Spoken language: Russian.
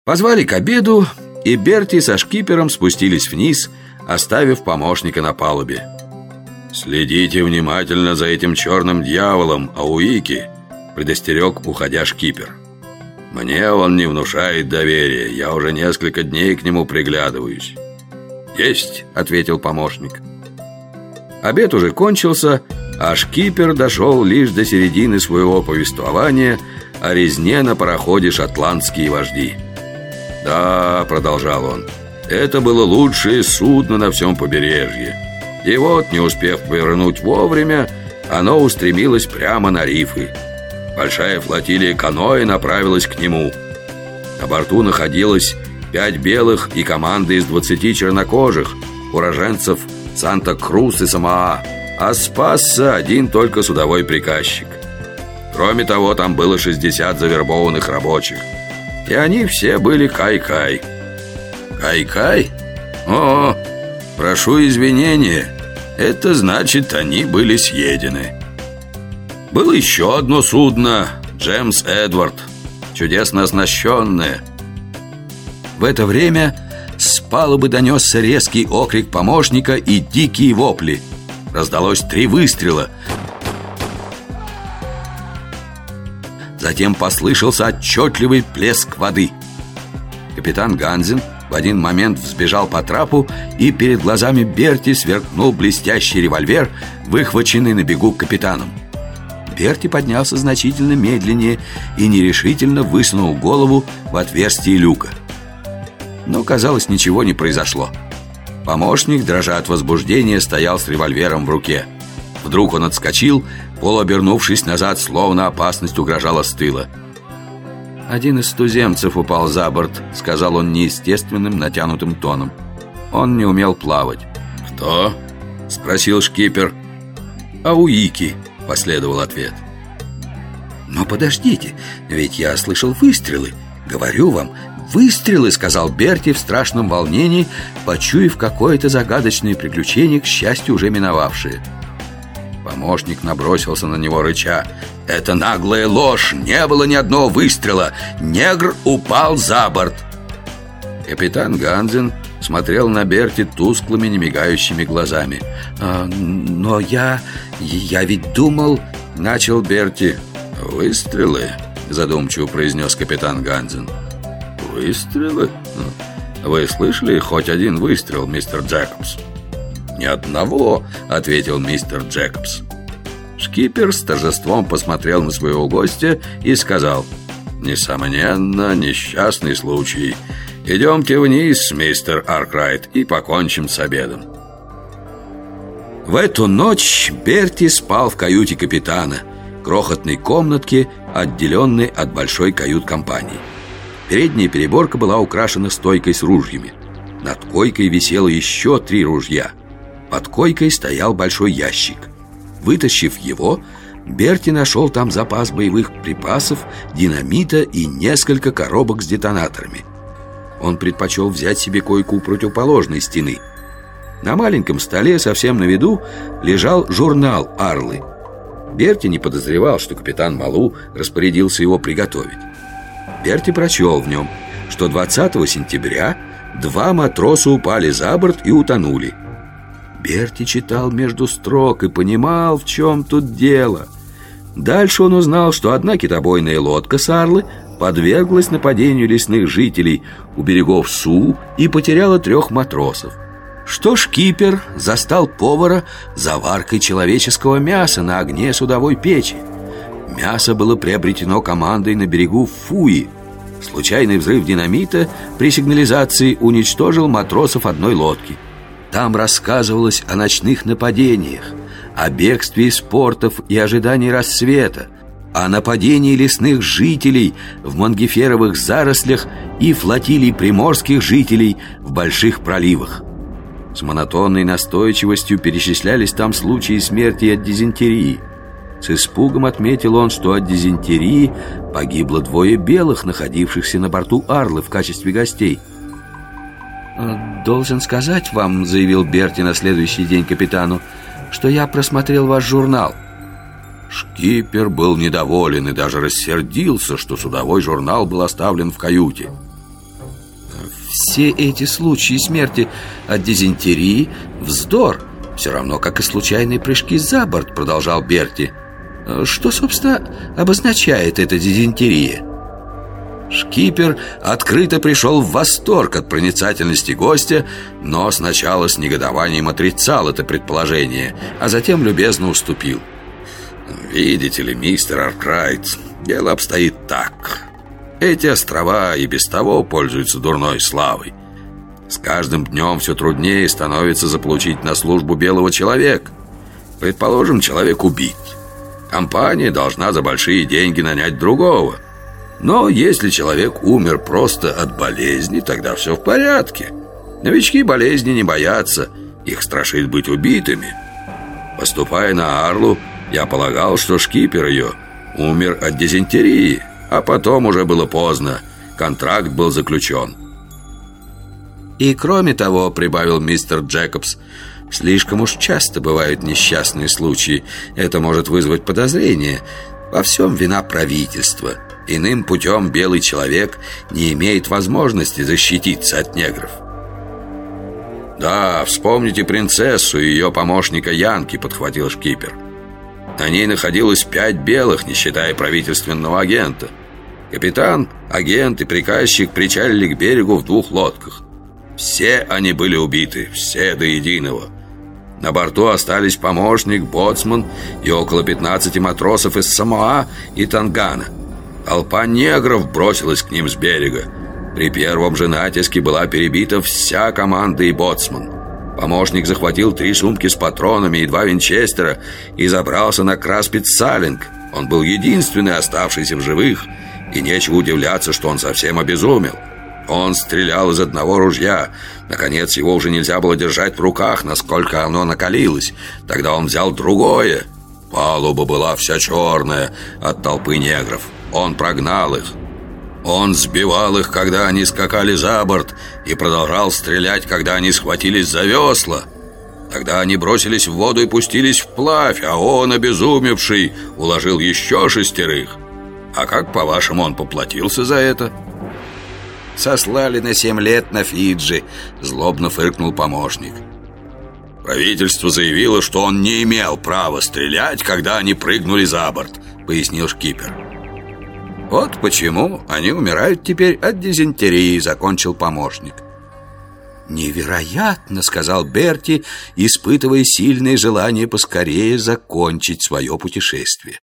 Позвали к обеду, и Берти со шкипером спустились вниз, оставив помощника на палубе. «Следите внимательно за этим черным дьяволом, Ауики», — предостерег, уходя шкипер. «Мне он не внушает доверия, я уже несколько дней к нему приглядываюсь». «Есть», — ответил помощник. Обед уже кончился, а шкипер дошел лишь до середины своего повествования о резне на пароходе «Шотландские вожди». «Да», — продолжал он, — «это было лучшее судно на всем побережье. И вот, не успев повернуть вовремя, оно устремилось прямо на рифы. Большая флотилия каноэ направилась к нему. На борту находилось 5 белых и команда из 20 чернокожих, уроженцев Санта-Крус и Самоа, а спасся один только судовой приказчик. Кроме того, там было 60 завербованных рабочих, и они все были кай-кай». «Кай-кай? О, прошу извинения, это значит, они были съедены». Было еще одно судно, Джеймс Эдвард, чудесно оснащенное. В это время с палубы донесся резкий окрик помощника и дикие вопли. Раздалось 3 выстрела. Затем послышался отчетливый плеск воды. Капитан Ганзен в один момент взбежал по трапу, и перед глазами Берти сверкнул блестящий револьвер, выхваченный на бегу капитаном. Берти поднялся значительно медленнее и нерешительно высунул голову в отверстие люка. Но, казалось, ничего не произошло. Помощник, дрожа от возбуждения, стоял с револьвером в руке. Вдруг он отскочил, полуобернувшись назад, словно опасность угрожала с тыла. «Один из туземцев упал за борт», — сказал он неестественным, натянутым тоном. Он не умел плавать. «Кто?» — спросил шкипер. «Ауики», — последовал ответ. «Но подождите, ведь я слышал выстрелы. Говорю вам, выстрелы», — сказал Берти в страшном волнении, почуяв какое-то загадочное приключение, к счастью, уже миновавшее. Помощник набросился на него, рыча: «Это наглая ложь! Не было ни одного выстрела! Негр упал за борт!» Капитан Ганзен смотрел на Берти тусклыми, немигающими глазами. «Но я ведь думал...» — начал Берти. «Выстрелы?» — задумчиво произнес капитан Ганзен. «Выстрелы? Вы слышали хоть один выстрел, мистер Джекобс?» «Ни одного», — ответил мистер Джекобс. Шкипер с торжеством посмотрел на своего гостя и сказал: «Несомненно, несчастный случай. Идемте вниз, мистер Аркрайт, и покончим с обедом». В эту ночь Берти спал в каюте капитана, крохотной комнатке, отделенной от большой кают-компании. Передняя переборка была украшена стойкой с ружьями. Над койкой висело еще 3 ружья. Под койкой стоял большой ящик. Вытащив его, Берти нашел там запас боевых припасов, динамита и несколько коробок с детонаторами. Он предпочел взять себе койку у противоположной стены. На маленьком столе, совсем на виду, лежал журнал «Арлы». Берти не подозревал, что капитан Малу распорядился его приготовить. Берти прочел в нем, что 20 сентября 2 матроса упали за борт и утонули. Берти читал между строк и понимал, в чем тут дело. Дальше он узнал, что одна китобойная лодка с Арлы подверглась нападению лесных жителей у берегов Су и потеряла 3 матросов. Что шкипер застал повара за варкой человеческого мяса на огне судовой печи. Мясо было приобретено командой на берегу Фуи. Случайный взрыв динамита при сигнализации уничтожил матросов одной лодки. Там рассказывалось о ночных нападениях, о бегстве из портов и ожидании рассвета, о нападении лесных жителей в мангиферовых зарослях и флотилии приморских жителей в больших проливах. С монотонной настойчивостью перечислялись там случаи смерти от дизентерии. С испугом отметил он, что от дизентерии погибло 2 белых, находившихся на борту Арлы в качестве гостей. «Должен сказать вам, — заявил Берти на следующий день капитану, — что я просмотрел ваш журнал». Шкипер был недоволен и даже рассердился, что судовой журнал был оставлен в каюте. Все эти случаи смерти от дизентерии — вздор, все равно, как и случайные прыжки за борт, продолжал Берти. Что, собственно, обозначает эта дизентерия? Шкипер открыто пришел в восторг от проницательности гостя, но сначала с негодованием отрицал это предположение, а затем любезно уступил. «Видите ли, мистер Аркрайт, дело обстоит так. Эти острова и без того пользуются дурной славой. С каждым днем все труднее становится заполучить на службу белого человека. Предположим, человек убит. Компания должна за большие деньги нанять другого. Но если человек умер просто от болезни, тогда все в порядке. Новички болезни не боятся, их страшит быть убитыми. Поступая на Арлу, я полагал, что шкипер ее умер от дизентерии, а потом уже было поздно, контракт был заключен. И кроме того, прибавил мистер Джекобс, слишком уж часто бывают несчастные случаи. Это может вызвать подозрение. Во всем вина правительства. Иным путем белый человек не имеет возможности защититься от негров. «Да, вспомните принцессу и ее помощника Янки», — подхватил шкипер. На ней находилось 5 белых, не считая правительственного агента. Капитан, агент и приказчик причалили к берегу в 2 лодках. Все они были убиты, все до единого. На борту остались помощник, боцман и около 15 матросов из Самоа и Тангана. Толпа негров бросилась к ним с берега. При первом же натиске была перебита вся команда и боцман. Помощник захватил 3 сумки с патронами и 2 винчестера и забрался на Краспит-Салинг. Он был единственный оставшийся в живых, и нечего удивляться, что он совсем обезумел. Он стрелял из одного ружья. Наконец, его уже нельзя было держать в руках, насколько оно накалилось. Тогда он взял другое. Палуба была вся черная от толпы негров. Он прогнал их. Он сбивал их, когда они скакали за борт, и продолжал стрелять, когда они схватились за весла. Тогда они бросились в воду и пустились вплавь, а он, обезумевший, уложил еще 6. А как, по-вашему, он поплатился за это? «Сослали на 7 лет на Фиджи», — злобно фыркнул помощник. «Правительство заявило, что он не имел права стрелять, когда они прыгнули за борт», — пояснил шкипер. «Вот почему они умирают теперь от дизентерии», — закончил помощник. «Невероятно», — сказал Берти, испытывая сильное желание поскорее закончить свое путешествие.